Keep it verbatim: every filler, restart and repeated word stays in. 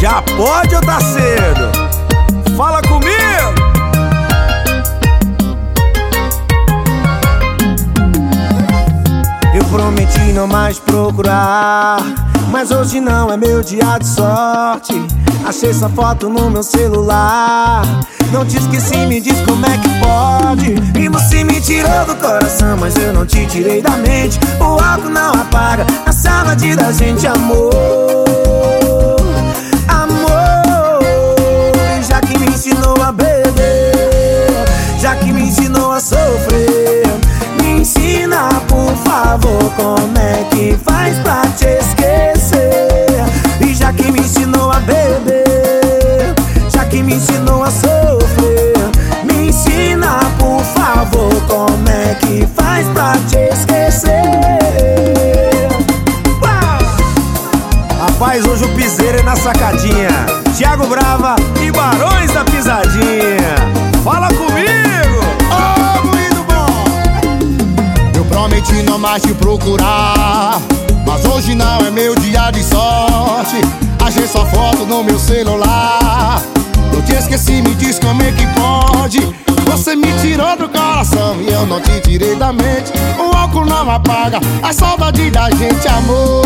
Já pode ou tá cedo? Fala comigo! Eu prometi não mais procurar, mas hoje não é meu dia de sorte. Achei sua foto no meu celular. Não te esqueci, me diz como é que pode. E você me tirou do coração, mas eu não te tirei da mente. O álcool não apaga a saudade da gente, amor. Amor, já que me ensinou a beber, já que me ensinou a sofrer, me ensina, por favor, como é que faz pra te esquecer. E já que me ensinou a beber, já que me ensinou a sofrer, me ensina, por favor, como é que faz pra te esquecer. Uau! Rapaz, hoje o piseiro é na sacadinha. Thiago Brava e Barões da Pisadinha. Fala comigo! Ô, moído bom! Eu prometi não mais te procurar, mas hoje não é meu dia de sorte. Achei sua foto no meu celular. Eu te esqueci, me diz como é que pode. Você me tirou do coração e eu não te tirei da mente. O álcool não apaga a saudade da gente, amor.